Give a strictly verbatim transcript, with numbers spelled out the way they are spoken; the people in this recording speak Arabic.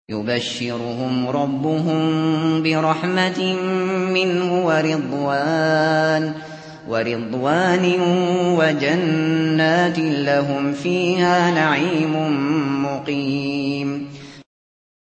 يبشرهم ربهم برحمة منه ورضوان ورضوان وجنات لهم فيها نعيم مقيم